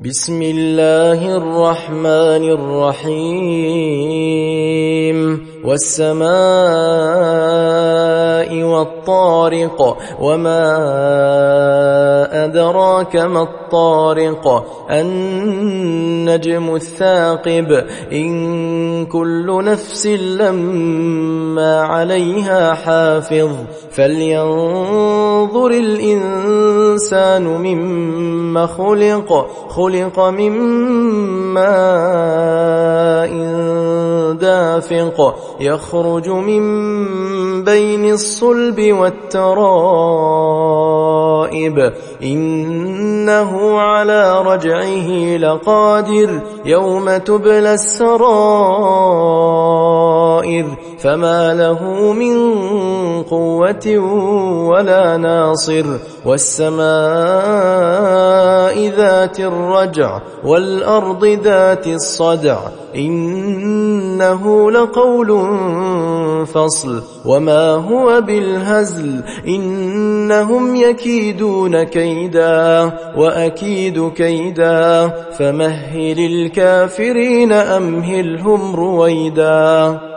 بسم الله الرحمن الرحيم والسماء والطارق وما أدراك ما الطارق النجم الثاقب إن كل نفس لما عليها حافظ فلينظر الإنسان مما خلق من ماء دافق يخرج من بين الصلب والترائب إنه على رجعه لقادر يوم تبلى السرائر فما له من قوة ولا ناصر والسماء ذات الرجع والأرض ذات الصدع إنه لقول فصل وما هو بالهزل إنهم يكيدون كيدا وأكيد كيدا فمهل الكافرين أمهلهم رويدا.